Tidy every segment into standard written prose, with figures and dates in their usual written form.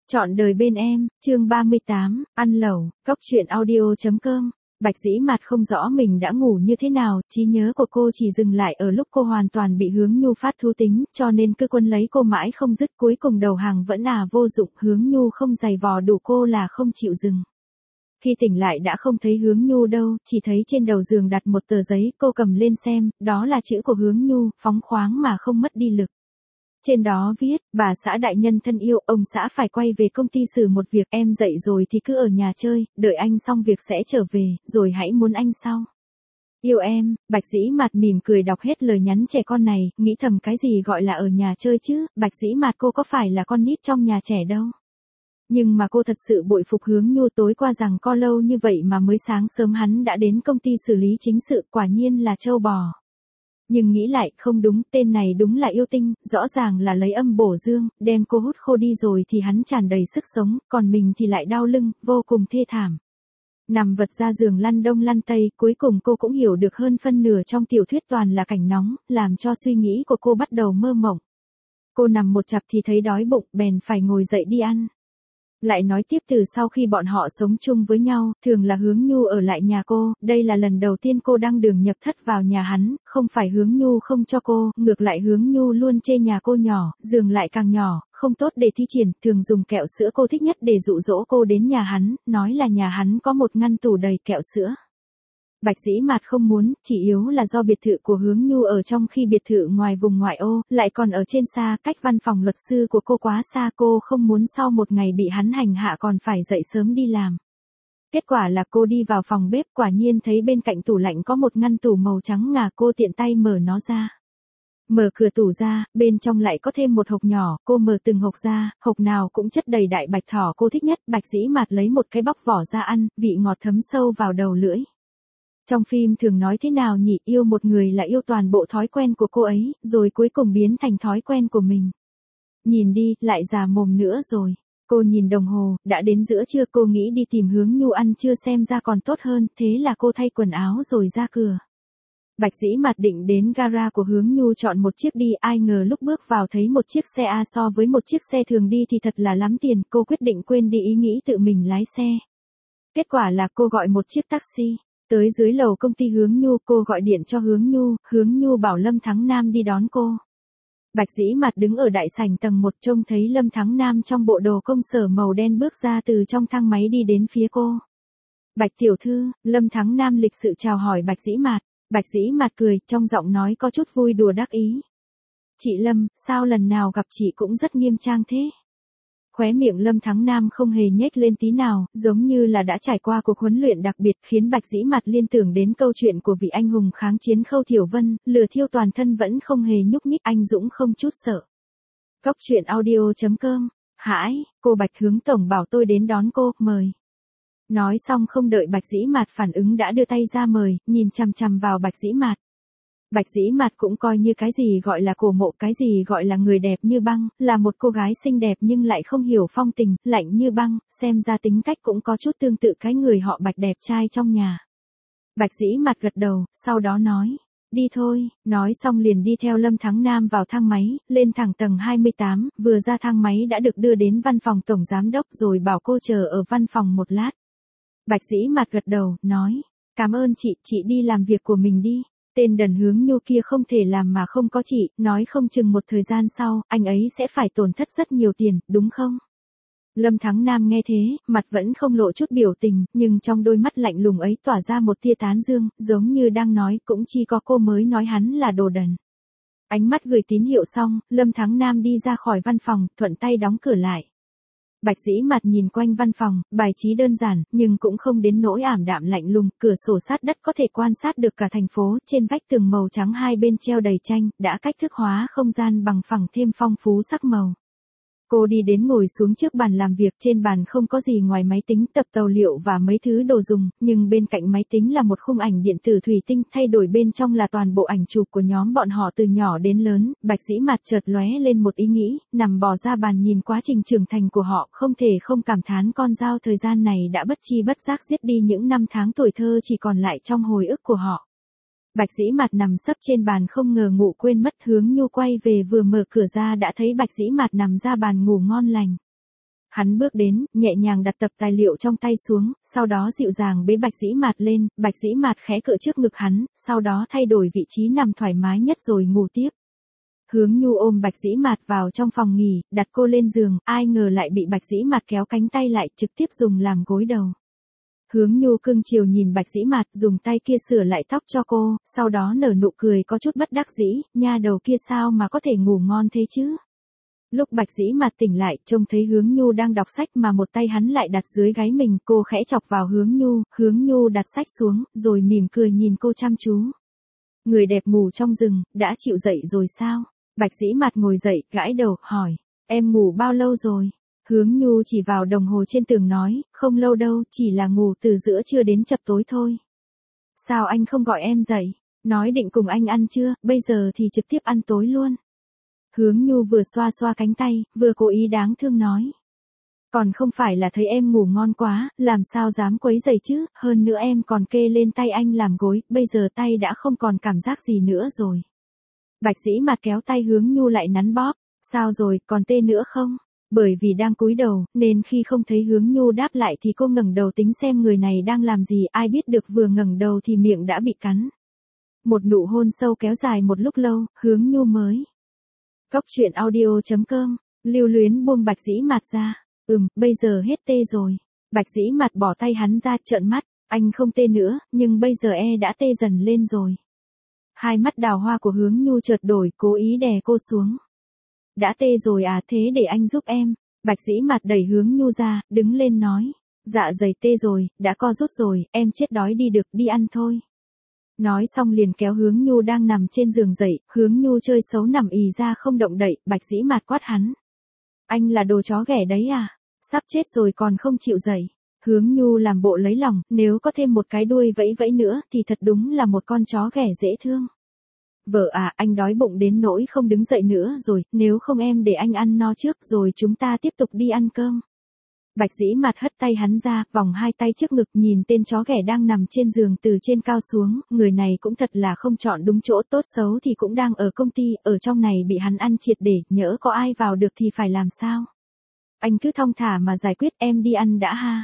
Chọn đời bên em, chương 38, ăn lẩu, cóc truyện audio.com. Bạch Dĩ Mạt không rõ mình đã ngủ như thế nào, trí nhớ của cô chỉ dừng lại ở lúc cô hoàn toàn bị Hướng Nhu phát thú tính, cho nên cứ quân lấy cô mãi không dứt, cuối cùng đầu hàng vẫn vô dụng, Hướng Nhu không giày vò đủ cô là không chịu dừng. Khi tỉnh lại đã không thấy Hướng Nhu đâu, chỉ thấy trên đầu giường đặt một tờ giấy, cô cầm lên xem, đó là chữ của Hướng Nhu, phóng khoáng mà không mất đi lực. Trên đó viết, bà xã đại nhân thân yêu, ông xã phải quay về công ty xử một việc, em dậy rồi thì cứ ở nhà chơi, đợi anh xong việc sẽ trở về, rồi hãy muốn anh sau. Yêu em, Bạch Dĩ Mạt mỉm cười đọc hết lời nhắn trẻ con này, nghĩ thầm cái gì gọi là ở nhà chơi chứ, Bạch Dĩ Mạt cô có phải là con nít trong nhà trẻ đâu. Nhưng mà cô thật sự bội phục Hướng Nhu, tối qua rằng co lâu như vậy mà mới sáng sớm hắn đã đến công ty xử lý chính sự, quả nhiên là trâu bò. Nhưng nghĩ lại, không đúng, tên này đúng là yêu tinh, rõ ràng là lấy âm bổ dương, đem cô hút khô đi rồi thì hắn tràn đầy sức sống, còn mình thì lại đau lưng, vô cùng thê thảm. Nằm vật ra giường lăn đông lăn tây, cuối cùng cô cũng hiểu được hơn phân nửa trong tiểu thuyết toàn là cảnh nóng, làm cho suy nghĩ của cô bắt đầu mơ mộng. Cô nằm một chặp thì thấy đói bụng, bèn phải ngồi dậy đi ăn. Lại nói tiếp, từ sau khi bọn họ sống chung với nhau, thường là Hướng Nhu ở lại nhà cô, đây là lần đầu tiên cô đăng đường nhập thất vào nhà hắn, không phải Hướng Nhu không cho cô, ngược lại Hướng Nhu luôn chê nhà cô nhỏ, giường lại càng nhỏ, không tốt để thi triển, thường dùng kẹo sữa cô thích nhất để dụ dỗ cô đến nhà hắn, nói là nhà hắn có một ngăn tủ đầy kẹo sữa. Bạch Dĩ Mạt không muốn, chỉ yếu là do biệt thự của Hướng Nhu ở trong khi biệt thự ngoài vùng ngoại ô, lại còn ở trên xa, cách văn phòng luật sư của cô quá xa, cô không muốn sau một ngày bị hắn hành hạ còn phải dậy sớm đi làm. Kết quả là cô đi vào phòng bếp, quả nhiên thấy bên cạnh tủ lạnh có một ngăn tủ màu trắng ngà, cô tiện tay mở nó ra. Mở cửa tủ ra, bên trong lại có thêm một hộp nhỏ, cô mở từng hộp ra, hộp nào cũng chất đầy đại bạch thỏ cô thích nhất, Bạch Dĩ Mạt lấy một cái bóc vỏ ra ăn, vị ngọt thấm sâu vào đầu lưỡi. Trong phim thường nói thế nào nhỉ, yêu một người là yêu toàn bộ thói quen của cô ấy, rồi cuối cùng biến thành thói quen của mình. Nhìn đi, lại già mồm nữa rồi. Cô nhìn đồng hồ, đã đến giữa trưa, cô nghĩ đi tìm Hướng Nhu ăn trưa xem ra còn tốt hơn, thế là cô thay quần áo rồi ra cửa. Bạch Dĩ Mạt định đến gara của Hướng Nhu chọn một chiếc đi, ai ngờ lúc bước vào thấy một chiếc xe A so với một chiếc xe thường đi thì thật là lắm tiền, cô quyết định quên đi ý nghĩ tự mình lái xe. Kết quả là cô gọi một chiếc taxi. Tới dưới lầu công ty Hướng Nhu, cô gọi điện cho Hướng Nhu bảo Lâm Thắng Nam đi đón cô. Bạch Dĩ Mạt đứng ở đại sảnh tầng 1 trông thấy Lâm Thắng Nam trong bộ đồ công sở màu đen bước ra từ trong thang máy đi đến phía cô. Bạch tiểu thư, Lâm Thắng Nam lịch sự chào hỏi Bạch Dĩ Mạt. Bạch Dĩ Mạt cười, trong giọng nói có chút vui đùa đắc ý. Chị Lâm, sao lần nào gặp chị cũng rất nghiêm trang thế? Khóe miệng Lâm Thắng Nam không hề nhếch lên tí nào, giống như là đã trải qua cuộc huấn luyện đặc biệt, khiến Bạch Dĩ Mạt liên tưởng đến câu chuyện của vị anh hùng kháng chiến Khâu Thiểu Vân, lửa thiêu toàn thân vẫn không hề nhúc nhích, anh dũng không chút sợ. Cóc truyện audio.com. Hãi, cô Bạch Hướng tổng bảo tôi đến đón cô, mời. Nói xong không đợi Bạch Dĩ Mạt phản ứng đã đưa tay ra mời, nhìn chằm chằm vào Bạch Dĩ Mạt. Bạch Dĩ Mạt cũng coi như cái gì gọi là cổ mộ, cái gì gọi là người đẹp như băng, là một cô gái xinh đẹp nhưng lại không hiểu phong tình, lạnh như băng, xem ra tính cách cũng có chút tương tự cái người họ Bạch đẹp trai trong nhà. Bạch Dĩ Mạt gật đầu, sau đó nói, đi thôi, nói xong liền đi theo Lâm Thắng Nam vào thang máy, lên thẳng tầng 28, vừa ra thang máy đã được đưa đến văn phòng tổng giám đốc rồi bảo cô chờ ở văn phòng một lát. Bạch Dĩ Mạt gật đầu, nói, cảm ơn chị đi làm việc của mình đi. Tên đần Hướng Nhu kia không thể làm mà không có chị, nói không chừng một thời gian sau, anh ấy sẽ phải tổn thất rất nhiều tiền, đúng không? Lâm Thắng Nam nghe thế, mặt vẫn không lộ chút biểu tình, nhưng trong đôi mắt lạnh lùng ấy tỏa ra một tia tán dương, giống như đang nói cũng chỉ có cô mới nói hắn là đồ đần. Ánh mắt gửi tín hiệu xong, Lâm Thắng Nam đi ra khỏi văn phòng, thuận tay đóng cửa lại. Bạch Dĩ Mạt nhìn quanh văn phòng, bài trí đơn giản, nhưng cũng không đến nỗi ảm đạm lạnh lùng, cửa sổ sát đất có thể quan sát được cả thành phố, trên vách tường màu trắng hai bên treo đầy tranh, đã cách thức hóa không gian bằng phẳng thêm phong phú sắc màu. Cô đi đến ngồi xuống trước bàn làm việc, trên bàn không có gì ngoài máy tính, tập tài liệu và mấy thứ đồ dùng, nhưng bên cạnh máy tính là một khung ảnh điện tử thủy tinh, thay đổi bên trong là toàn bộ ảnh chụp của nhóm bọn họ từ nhỏ đến lớn. Bạch Dĩ Mạt chợt lóe lên một ý nghĩ, nằm bò ra bàn nhìn quá trình trưởng thành của họ, không thể không cảm thán con dao thời gian này đã bất chi bất giác giết đi những năm tháng tuổi thơ chỉ còn lại trong hồi ức của họ. Bạch Dĩ Mạt nằm sấp trên bàn không ngờ ngủ quên mất, Hướng Nhu quay về vừa mở cửa ra đã thấy Bạch Dĩ Mạt nằm ra bàn ngủ ngon lành. Hắn bước đến, nhẹ nhàng đặt tập tài liệu trong tay xuống, sau đó dịu dàng bế Bạch Dĩ Mạt lên, Bạch Dĩ Mạt khẽ cựa trước ngực hắn, sau đó thay đổi vị trí nằm thoải mái nhất rồi ngủ tiếp. Hướng Nhu ôm Bạch Dĩ Mạt vào trong phòng nghỉ, đặt cô lên giường, ai ngờ lại bị Bạch Dĩ Mạt kéo cánh tay lại, trực tiếp dùng làm gối đầu. Hướng Nhu cưng chiều nhìn Bạch Dĩ Mạt, dùng tay kia sửa lại tóc cho cô, sau đó nở nụ cười có chút bất đắc dĩ, nha đầu kia sao mà có thể ngủ ngon thế chứ? Lúc Bạch Dĩ Mạt tỉnh lại, trông thấy Hướng Nhu đang đọc sách mà một tay hắn lại đặt dưới gáy mình, cô khẽ chọc vào Hướng Nhu đặt sách xuống, rồi mỉm cười nhìn cô chăm chú. Người đẹp ngủ trong rừng, đã chịu dậy rồi sao? Bạch Dĩ Mạt ngồi dậy, gãi đầu, hỏi, em ngủ bao lâu rồi? Hướng Nhu chỉ vào đồng hồ trên tường nói, không lâu đâu, chỉ là ngủ từ giữa trưa đến chập tối thôi. Sao anh không gọi em dậy? Nói định cùng anh ăn trưa, bây giờ thì trực tiếp ăn tối luôn. Hướng Nhu vừa xoa xoa cánh tay, vừa cố ý đáng thương nói. Còn không phải là thấy em ngủ ngon quá, làm sao dám quấy rầy chứ, hơn nữa em còn kê lên tay anh làm gối, bây giờ tay đã không còn cảm giác gì nữa rồi. Bạch Dĩ Mạt kéo tay Hướng Nhu lại nắn bóp, sao rồi, còn tê nữa không? Bởi vì đang cúi đầu, nên khi không thấy Hướng Nhu đáp lại thì cô ngẩng đầu tính xem người này đang làm gì, ai biết được vừa ngẩng đầu thì miệng đã bị cắn. Một nụ hôn sâu kéo dài một lúc lâu, Hướng Nhu mới. Cóc truyện audio.com, lưu luyến buông Bạch Dĩ Mạt ra, bây giờ hết tê rồi. Bạch Dĩ Mạt bỏ tay hắn ra trợn mắt, anh không tê nữa, nhưng bây giờ đã tê dần lên rồi. Hai mắt đào hoa của Hướng Nhu chợt đổi, cố ý đè cô xuống. Đã tê rồi à, thế để anh giúp em. Bạch Dĩ Mạt đẩy Hướng Nhu ra, đứng lên nói. Dạ dày tê rồi, đã co rút rồi, em chết đói đi được, đi ăn thôi. Nói xong liền kéo Hướng Nhu đang nằm trên giường dậy, Hướng Nhu chơi xấu nằm ì ra không động đậy, Bạch Dĩ Mạt quát hắn. Anh là đồ chó ghẻ đấy à? Sắp chết rồi còn không chịu dậy. Hướng Nhu làm bộ lấy lòng, nếu có thêm một cái đuôi vẫy vẫy nữa thì thật đúng là một con chó ghẻ dễ thương. Vợ à, anh đói bụng đến nỗi không đứng dậy nữa rồi, nếu không em để anh ăn no trước rồi chúng ta tiếp tục đi ăn cơm. Bạch Dĩ Mạt hất tay hắn ra, vòng hai tay trước ngực nhìn tên chó ghẻ đang nằm trên giường từ trên cao xuống, người này cũng thật là không chọn đúng chỗ, tốt xấu thì cũng đang ở công ty, ở trong này bị hắn ăn triệt để, nhỡ có ai vào được thì phải làm sao? Anh cứ thong thả mà giải quyết, em đi ăn đã ha.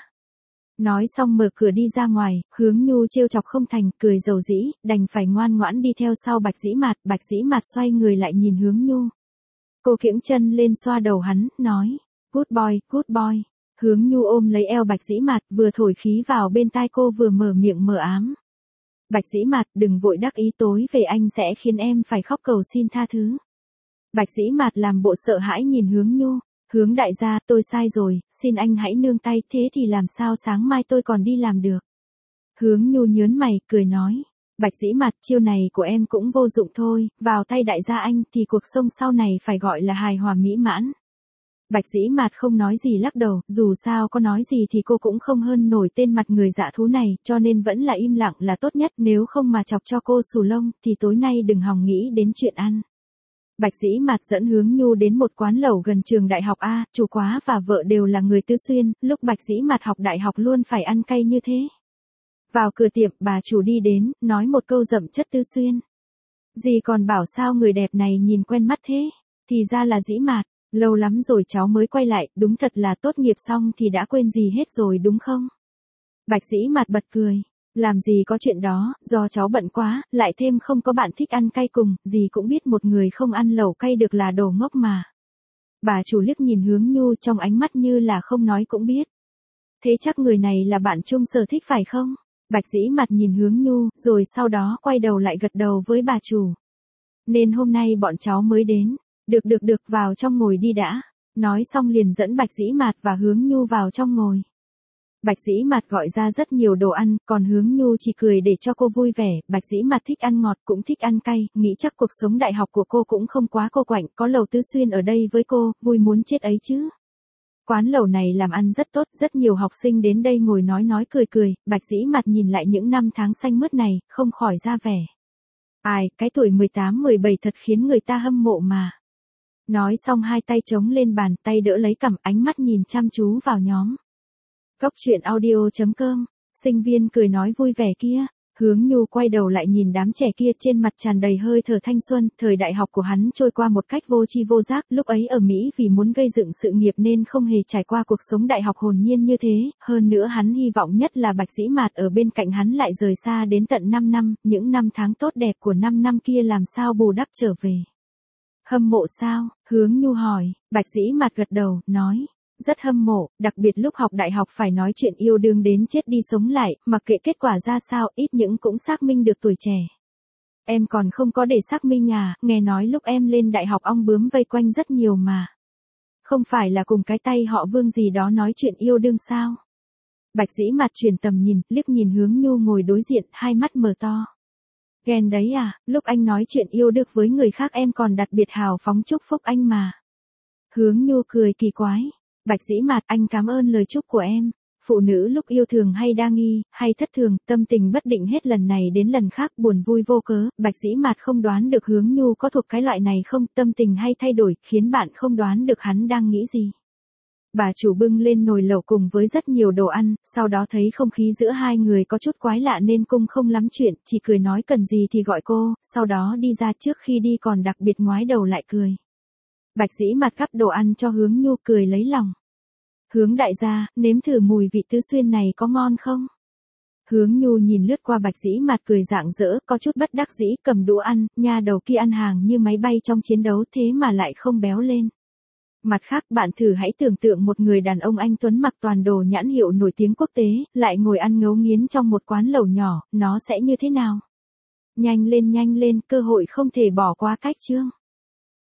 Nói xong mở cửa đi ra ngoài, Hướng Nhu trêu chọc không thành, cười dầu dĩ, đành phải ngoan ngoãn đi theo sau Bạch Dĩ Mạt. Bạch Dĩ Mạt xoay người lại nhìn Hướng Nhu. Cô kiễng chân lên xoa đầu hắn, nói, good boy, good boy. Hướng Nhu ôm lấy eo Bạch Dĩ Mạt, vừa thổi khí vào bên tai cô vừa mở miệng mờ ám. Bạch Dĩ Mạt, đừng vội đắc ý, tối về anh sẽ khiến em phải khóc cầu xin tha thứ. Bạch Dĩ Mạt làm bộ sợ hãi nhìn Hướng Nhu. Hướng đại gia, tôi sai rồi, xin anh hãy nương tay, thế thì làm sao sáng mai tôi còn đi làm được. Hướng Nhu nhớn mày, cười nói. Bạch Dĩ Mạt, chiêu này của em cũng vô dụng thôi, vào tay đại gia anh thì cuộc sống sau này phải gọi là hài hòa mỹ mãn. Bạch Dĩ Mạt không nói gì lắc đầu, dù sao có nói gì thì cô cũng không hơn nổi tên mặt người dạ thú này, cho nên vẫn là im lặng là tốt nhất, nếu không mà chọc cho cô xù lông, thì tối nay đừng hòng nghĩ đến chuyện ăn. Bạch Dĩ Mạt dẫn Hướng Nhu đến một quán lẩu gần trường đại học A, chủ quá và vợ đều là người Tư Xuyên, lúc Bạch Dĩ Mạt học đại học luôn phải ăn cay như thế. Vào cửa tiệm, bà chủ đi đến, nói một câu đậm chất Tư Xuyên. Dì còn bảo sao người đẹp này nhìn quen mắt thế, thì ra là Dĩ Mạt, lâu lắm rồi cháu mới quay lại, đúng thật là tốt nghiệp xong thì đã quên gì hết rồi đúng không? Bạch Dĩ Mạt bật cười. Làm gì có chuyện đó, do cháu bận quá, lại thêm không có bạn thích ăn cay cùng, dì cũng biết một người không ăn lẩu cay được là đồ ngốc mà. Bà chủ liếc nhìn Hướng Nhu trong ánh mắt như là không nói cũng biết. Thế chắc người này là bạn chung sở thích phải không? Bạch Dĩ Mạt nhìn Hướng Nhu, rồi sau đó quay đầu lại gật đầu với bà chủ. Nên hôm nay bọn cháu mới đến. Được, vào trong ngồi đi đã. Nói xong liền dẫn Bạch Dĩ Mạt và Hướng Nhu vào trong ngồi. Bạch Dĩ Mạt gọi ra rất nhiều đồ ăn, còn Hướng Nhu chỉ cười để cho cô vui vẻ. Bạch Dĩ Mạt thích ăn ngọt cũng thích ăn cay, nghĩ chắc cuộc sống đại học của cô cũng không quá cô quạnh, có lẩu Tư Xuyên ở đây với cô, vui muốn chết ấy chứ. Quán lẩu này làm ăn rất tốt, rất nhiều học sinh đến đây ngồi nói cười, Bạch Dĩ Mạt nhìn lại những năm tháng xanh mướt này, không khỏi ra vẻ. Ai, cái tuổi 18-17 thật khiến người ta hâm mộ mà. Nói xong hai tay chống lên bàn, tay đỡ lấy cằm, ánh mắt nhìn chăm chú vào nhóm. Cóc truyện audio.com, sinh viên cười nói vui vẻ kia, Hướng Nhu quay đầu lại nhìn đám trẻ kia, trên mặt tràn đầy hơi thở thanh xuân, thời đại học của hắn trôi qua một cách vô tri vô giác, lúc ấy ở Mỹ vì muốn gây dựng sự nghiệp nên không hề trải qua cuộc sống đại học hồn nhiên như thế, hơn nữa hắn hy vọng nhất là Bạch Dĩ Mạt ở bên cạnh hắn lại rời xa đến tận 5 năm, những năm tháng tốt đẹp của 5 năm kia làm sao bù đắp trở về. Hâm mộ sao? Hướng Nhu hỏi. Bạch Dĩ Mạt gật đầu, nói. Rất hâm mộ, đặc biệt lúc học đại học phải nói chuyện yêu đương đến chết đi sống lại, mặc kệ kết quả ra sao, ít những cũng xác minh được tuổi trẻ. Em còn không có để xác minh à, nghe nói lúc em lên đại học ong bướm vây quanh rất nhiều mà. Không phải là cùng cái tay họ Vương gì đó nói chuyện yêu đương sao? Bạch Dĩ Mạt chuyển tầm nhìn, liếc nhìn Hướng Nhu ngồi đối diện, hai mắt mở to. Ghen đấy à, lúc anh nói chuyện yêu đương với người khác em còn đặc biệt hào phóng chúc phúc anh mà. Hướng Nhu cười kỳ quái. Bạch Dĩ Mạt, anh cảm ơn lời chúc của em. Phụ nữ lúc yêu thường hay đa nghi, hay thất thường, tâm tình bất định hết lần này đến lần khác, buồn vui vô cớ. Bạch Dĩ Mạt không đoán được Hướng Nhu có thuộc cái loại này không, tâm tình hay thay đổi, khiến bạn không đoán được hắn đang nghĩ gì. Bà chủ bưng lên nồi lẩu cùng với rất nhiều đồ ăn, sau đó thấy không khí giữa hai người có chút quái lạ nên cung không lắm chuyện, chỉ cười nói cần gì thì gọi cô, sau đó đi ra, trước khi đi còn đặc biệt ngoái đầu lại cười. Bạch Dĩ Mạt gắp đồ ăn cho Hướng Nhu, cười lấy lòng. Hướng đại gia, nếm thử mùi vị tứ xuyên này có ngon không? Hướng Nhu nhìn lướt qua Bạch Dĩ Mạt cười rạng rỡ, có chút bất đắc dĩ, cầm đũa ăn, nha đầu kia ăn hàng như máy bay trong chiến đấu thế mà lại không béo lên. Mặt khác bạn thử hãy tưởng tượng một người đàn ông anh tuấn mặc toàn đồ nhãn hiệu nổi tiếng quốc tế, lại ngồi ăn ngấu nghiến trong một quán lẩu nhỏ, nó sẽ như thế nào? Nhanh lên, cơ hội không thể bỏ qua cách chương.